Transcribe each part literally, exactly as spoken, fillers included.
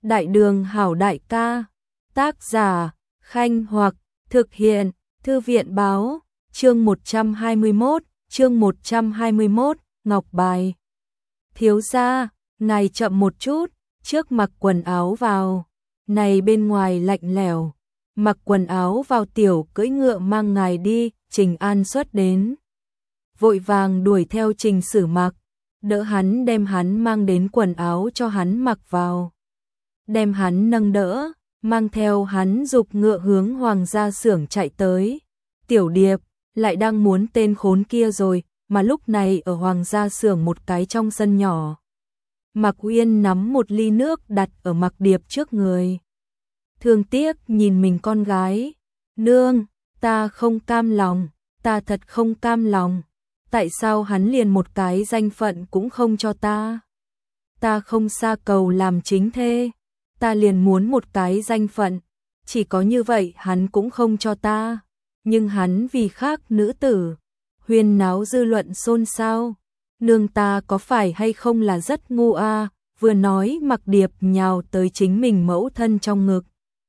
Đại đường hảo đại ca. Tác giả, Khanh Hoặc, thực hiện, Thư viện báo, chương một trăm hai mươi mốt, chương một trăm hai mươi mốt, ngọc bài. Thiếu gia, ngài chậm một chút, trước mặc quần áo vào. Này bên ngoài lạnh lẽo, mặc quần áo vào, tiểu cưỡi ngựa mang ngài đi. Trình An xuất đến, vội vàng đuổi theo Trình Sử Mặc, đỡ hắn đem hắn mang đến quần áo cho hắn mặc vào. Đem hắn nâng đỡ, mang theo hắn giục ngựa hướng hoàng gia xưởng chạy tới. Tiểu Điệp lại đang muốn tên khốn kia rồi, mà lúc này ở hoàng gia xưởng một cái trong sân nhỏ. Mạc Uyên nắm một ly nước đặt ở Mạc Điệp trước người. Thương tiếc nhìn mình con gái. Nương, ta không cam lòng, ta thật không cam lòng. Tại sao hắn liền một cái danh phận cũng không cho ta? Ta không xa cầu làm chính thê, ta liền muốn một cái danh phận, chỉ có như vậy hắn cũng không cho ta. Nhưng hắn vì khác nữ tử, huyên náo dư luận xôn xao. Nương ta có phải hay không là rất ngu a? Vừa nói Mạc Điệp nhào tới chính mình mẫu thân trong ngực.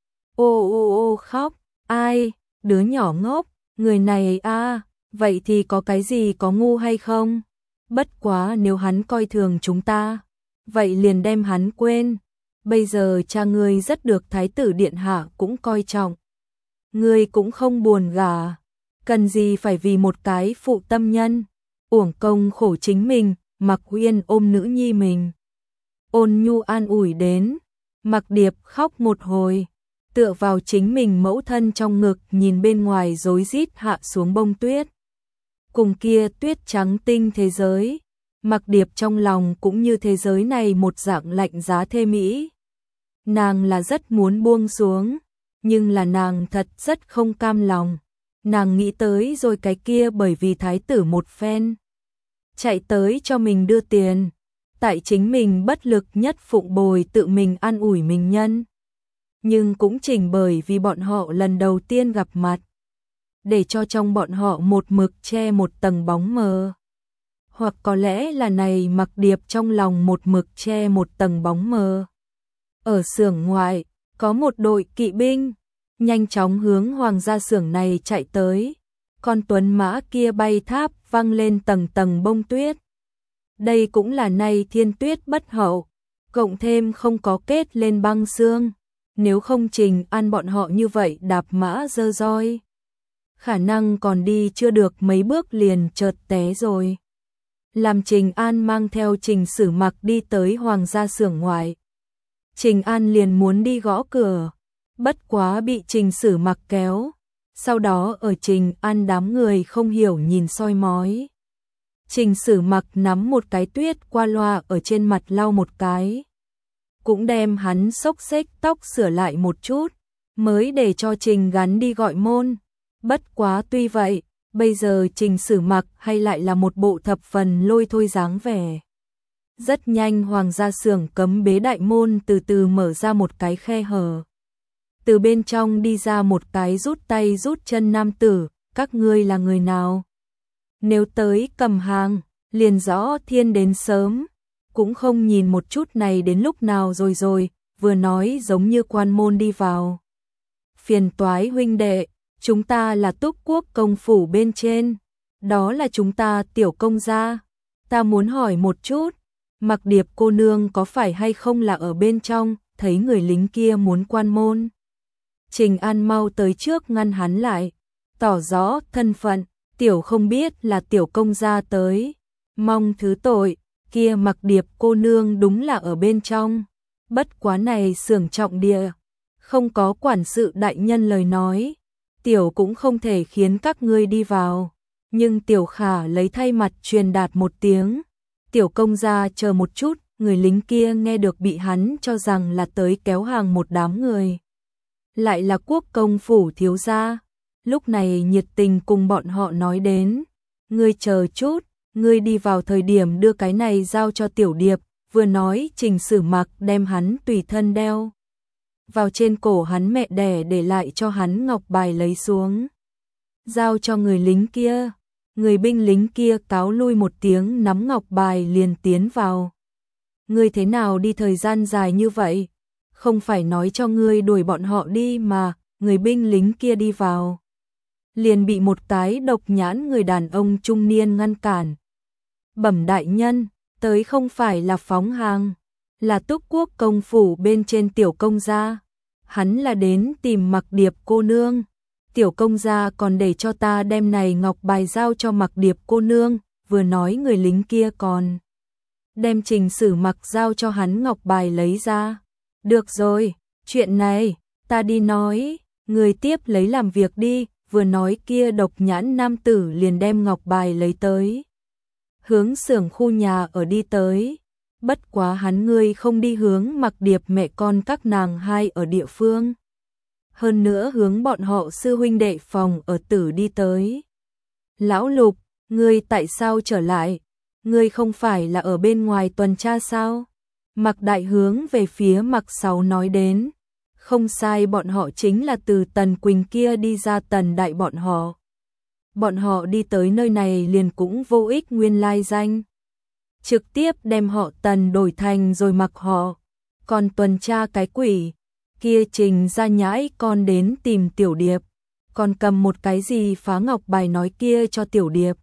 Ô ô ô khóc, ai, đứa nhỏ ngốc, người này a, vậy thì có cái gì có ngu hay không? Bất quá nếu hắn coi thường chúng ta, vậy liền đem hắn quên. Bây giờ cha ngươi rất được thái tử điện hạ cũng coi trọng. Ngươi cũng không buồn gả, cần gì phải vì một cái phụ tâm nhân, uổng công khổ chính mình. Mạc Uyên ôm nữ nhi mình, ôn nhu an ủi đến. Mạc Điệp khóc một hồi, tựa vào chính mình mẫu thân trong ngực, nhìn bên ngoài rối rít hạ xuống bông tuyết. Cùng kia tuyết trắng tinh thế giới, Mạc Điệp trong lòng cũng như thế giới này một dạng lạnh giá thê mỹ. Nàng là rất muốn buông xuống, nhưng là nàng thật rất không cam lòng. Nàng nghĩ tới rồi cái kia bởi vì thái tử một phen chạy tới cho mình đưa tiền, tại chính mình bất lực nhất phụng bồi tự mình an ủi mình nhân. Nhưng cũng chỉnh bởi vì bọn họ lần đầu tiên gặp mặt, để cho trong bọn họ một mực che một tầng bóng mờ. Hoặc có lẽ là này Mạc Điệp trong lòng một mực che một tầng bóng mờ. Ở xưởng ngoại, có một đội kỵ binh, nhanh chóng hướng hoàng gia xưởng này chạy tới. Con tuấn mã kia bay tháp văng lên tầng tầng bông tuyết. Đây cũng là nay thiên tuyết bất hậu, cộng thêm không có kết lên băng xương. Nếu không Trình An bọn họ như vậy đạp mã dơ roi, khả năng còn đi chưa được mấy bước liền chợt té rồi. Làm Trình An mang theo Trình Sử Mặc đi tới hoàng gia xưởng ngoại. Trình An liền muốn đi gõ cửa, bất quá bị Trình Sử Mặc kéo. Sau đó ở Trình An đám người không hiểu nhìn soi mói. Trình Sử Mặc nắm một cái tuyết qua loa ở trên mặt lau một cái, cũng đem hắn xốc xếch tóc sửa lại một chút, mới để cho Trình gắn đi gọi môn. Bất quá tuy vậy, bây giờ Trình Sử Mặc hay lại là một bộ thập phần lôi thôi dáng vẻ. Rất nhanh hoàng gia xưởng cấm bế đại môn từ từ mở ra một cái khe hở. Từ bên trong đi ra một cái rút tay rút chân nam tử. Các ngươi là người nào? Nếu tới cầm hàng, liền rõ thiên đến sớm, cũng không nhìn một chút này đến lúc nào rồi rồi, vừa nói giống như quan môn đi vào. Phiền toái huynh đệ, chúng ta là Túc Quốc công phủ bên trên, đó là chúng ta tiểu công gia. Ta muốn hỏi một chút, Mạc Điệp cô nương có phải hay không là ở bên trong? Thấy người lính kia muốn quan môn, Trình An mau tới trước ngăn hắn lại, tỏ rõ thân phận. Tiểu không biết là tiểu công gia tới, mong thứ tội. Kia Mạc Điệp cô nương đúng là ở bên trong, bất quá này xưởng trọng địa, không có quản sự đại nhân lời nói, tiểu cũng không thể khiến các ngươi đi vào. Nhưng tiểu khả lấy thay mặt truyền đạt một tiếng, tiểu công gia chờ một chút. Người lính kia nghe được bị hắn cho rằng là tới kéo hàng một đám người, lại là quốc công phủ thiếu gia. Lúc này nhiệt tình cùng bọn họ nói đến, ngươi chờ chút, ngươi đi vào thời điểm đưa cái này giao cho Tiểu Điệp. Vừa nói Trình Sử Mặc đem hắn tùy thân đeo vào trên cổ hắn mẹ đẻ để lại cho hắn ngọc bài lấy xuống, giao cho người lính kia. Người binh lính kia cáo lui một tiếng, nắm ngọc bài liền tiến vào. Ngươi thế nào đi thời gian dài như vậy? không phải nói cho ngươi đuổi bọn họ đi mà, người binh lính kia đi vào. Liền bị một cái độc nhãn người đàn ông trung niên ngăn cản. Bẩm đại nhân, tới không phải là phóng hàng, là Túc Quốc công phủ bên trên tiểu công gia. Hắn là đến tìm Mặc Điệp cô nương. Tiểu công gia còn để cho ta đem này ngọc bài giao cho Mặc Điệp cô nương, vừa nói người lính kia còn đem Trình Sử Mặc giao cho hắn ngọc bài lấy ra. Được rồi, chuyện này, ta đi nói, người tiếp lấy làm việc đi, vừa nói kia độc nhãn nam tử liền đem ngọc bài lấy tới. Hướng xưởng khu nhà ở đi tới, bất quá hắn ngươi không đi hướng Mặc Điệp mẹ con các nàng hai ở địa phương. Hơn nữa hướng bọn họ sư huynh đệ phòng ở tử đi tới. Lão Lục, ngươi tại sao trở lại? Ngươi không phải là ở bên ngoài tuần tra sao? Mặc Đại hướng về phía Mặc Sáu nói đến. Không sai, bọn họ chính là từ Tần Quỳnh kia đi ra Tần Đại bọn họ. Bọn họ đi tới nơi này liền cũng vô ích nguyên lai danh. Trực tiếp đem họ Tần đổi thành rồi mặc họ. Còn tuần tra cái quỷ, kia Trình ra nhãi con đến tìm Tiểu Điệp. Còn cầm một cái gì phá ngọc bài nói kia cho Tiểu Điệp.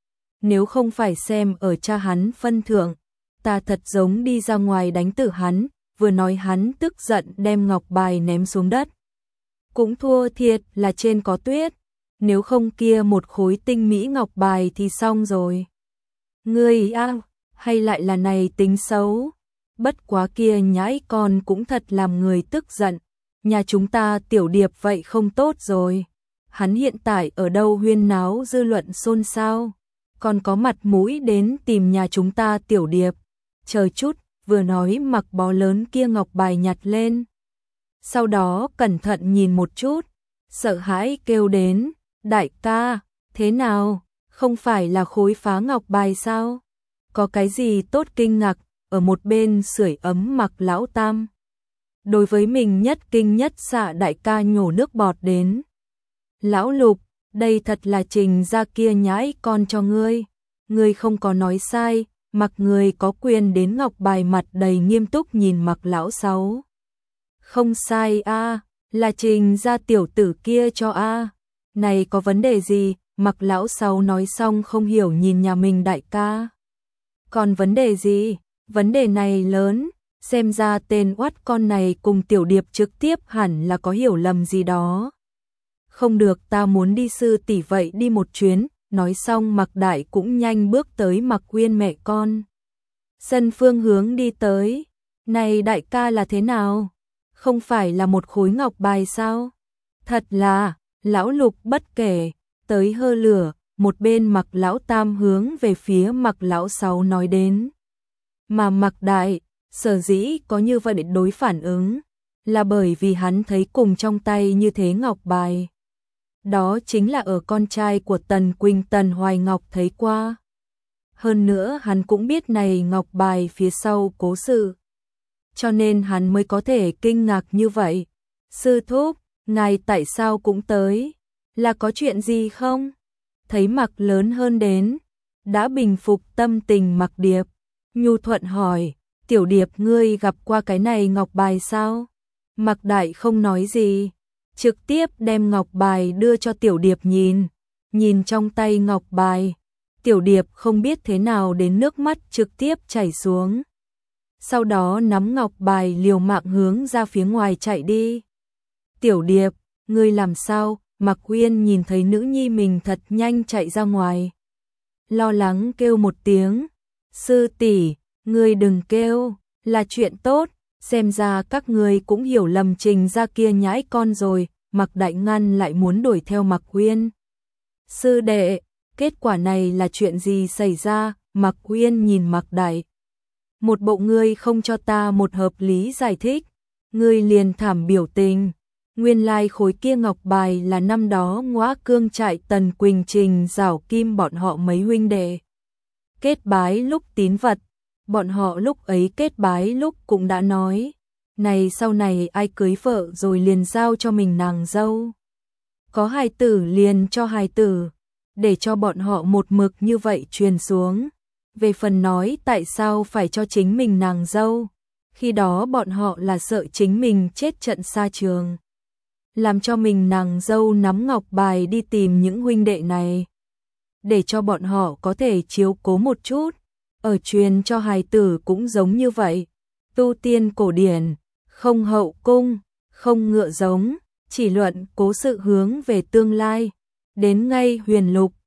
Nếu không phải xem ở cha hắn phân thượng, ta thật giống đi ra ngoài đánh tử hắn, vừa nói hắn tức giận đem ngọc bài ném xuống đất. Cũng thua thiệt là trên có tuyết, nếu không kia một khối tinh mỹ ngọc bài thì xong rồi. Ngươi a, hay lại là này tính xấu, bất quá kia nhãi con cũng thật làm người tức giận, nhà chúng ta Tiểu Điệp vậy không tốt rồi. Hắn hiện tại ở đâu huyên náo dư luận xôn xao, còn có mặt mũi đến tìm nhà chúng ta Tiểu Điệp. Chờ chút, vừa nói Mặc bó lớn kia ngọc bài nhặt lên. Sau đó cẩn thận nhìn một chút, sợ hãi kêu đến, đại ca, thế nào, không phải là khối phá ngọc bài sao? Có cái gì tốt kinh ngạc, ở một bên sưởi ấm Mặc lão tam. Đối với mình nhất kinh nhất xạ đại ca nhổ nước bọt đến. Lão Lục, đây thật là Trình ra kia nhãi con cho ngươi. Ngươi không có nói sai, Mặc người có quyền đến ngọc bài mặt đầy nghiêm túc nhìn Mặc lão Sáu. Không sai a, là Trình ra tiểu tử kia cho a. Này có vấn đề gì? Mặc lão Sáu nói xong không hiểu nhìn nhà mình đại ca. Còn vấn đề gì? Vấn đề này lớn, xem ra tên oát con này cùng Tiểu Điệp trực tiếp hẳn là có hiểu lầm gì đó. Không được, ta muốn đi sư tỷ vậy đi một chuyến. Nói xong Mặc Đại cũng nhanh bước tới Mặc Uyên mẹ con. Sân phương hướng đi tới. Này đại ca là thế nào? Không phải là một khối ngọc bài sao? Thật là, lão Lục bất kể, tới hơ lửa, một bên Mặc lão tam hướng về phía Mặc lão sáu nói đến. Mà Mặc Đại, sở dĩ có như vậy để đối phản ứng, là bởi vì hắn thấy cùng trong tay như thế ngọc bài. Đó chính là ở con trai của Tần Quỳnh Tần Hoài Ngọc thấy qua. Hơn nữa hắn cũng biết này ngọc bài phía sau cố sự. Cho nên hắn mới có thể kinh ngạc như vậy. Sư thúc, ngài tại sao cũng tới? Là có chuyện gì không? Thấy Mặc lớn hơn đến, đã bình phục tâm tình Mặc Điệp. Nhu thuận hỏi, Tiểu Điệp ngươi gặp qua cái này ngọc bài sao? Mặc Đại không nói gì. Trực tiếp đem ngọc bài đưa cho Tiểu Điệp nhìn. Nhìn trong tay ngọc bài, Tiểu Điệp không biết thế nào đến nước mắt trực tiếp chảy xuống. Sau đó nắm ngọc bài liều mạng hướng ra phía ngoài chạy đi. Tiểu Điệp, ngươi làm sao? Mặc Uyên nhìn thấy nữ nhi mình thật nhanh chạy ra ngoài. Lo lắng kêu một tiếng. Sư tỷ, ngươi đừng kêu, là chuyện tốt. Xem ra các ngươi cũng hiểu lầm Trình ra kia nhãi con rồi. Mặc Đại ngăn lại muốn đuổi theo Mặc Uyên. Sư đệ, kết quả này là chuyện gì xảy ra? Mặc Uyên nhìn Mặc Đại. Một bộ ngươi không cho ta một hợp lý giải thích. Ngươi liền thảm biểu tình. Nguyên lai khối kia ngọc bài là năm đó Ngõa Cương trại Tần Quỳnh Trình Giảo Kim bọn họ mấy huynh đệ. Kết bái lúc tín vật. Bọn họ lúc ấy kết bái lúc cũng đã nói. Này sau này ai cưới vợ rồi liền giao cho mình nàng dâu. Có hài tử liền cho hài tử. Để cho bọn họ một mực như vậy truyền xuống. Về phần nói tại sao phải cho chính mình nàng dâu. khi đó bọn họ là sợ chính mình chết trận xa trường. Làm cho mình nàng dâu nắm ngọc bài đi tìm những huynh đệ này, để cho bọn họ có thể chiếu cố một chút. Ở truyền cho hài tử cũng giống như vậy, tu tiên cổ điển, không hậu cung, không ngựa giống, chỉ luận cố sự hướng về tương lai. Đến ngay huyền lục,